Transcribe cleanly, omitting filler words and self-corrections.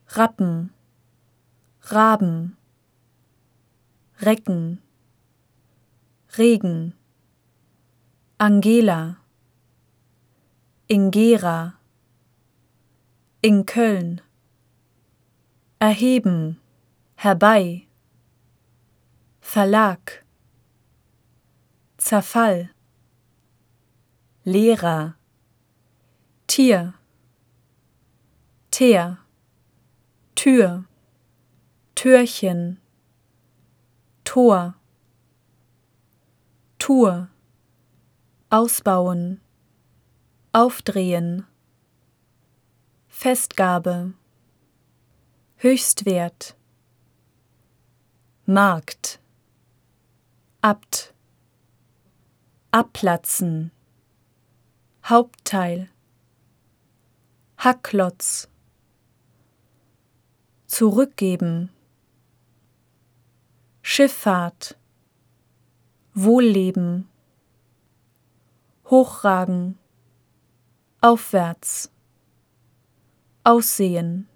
Rappen, Raben, Recken, Regen, Angela, Ingera, in Köln, erheben, herbei, Verlag, Zerfall, Lehrer, Tier, Teer, Tür, Türchen, Tor, Tour, ausbauen, aufdrehen, Festgabe, Höchstwert, Markt, Abt, abplatzen, Hauptteil, Hackklotz, zurückgeben, Schifffahrt, Wohlleben, hochragen, aufwärts, aussehen,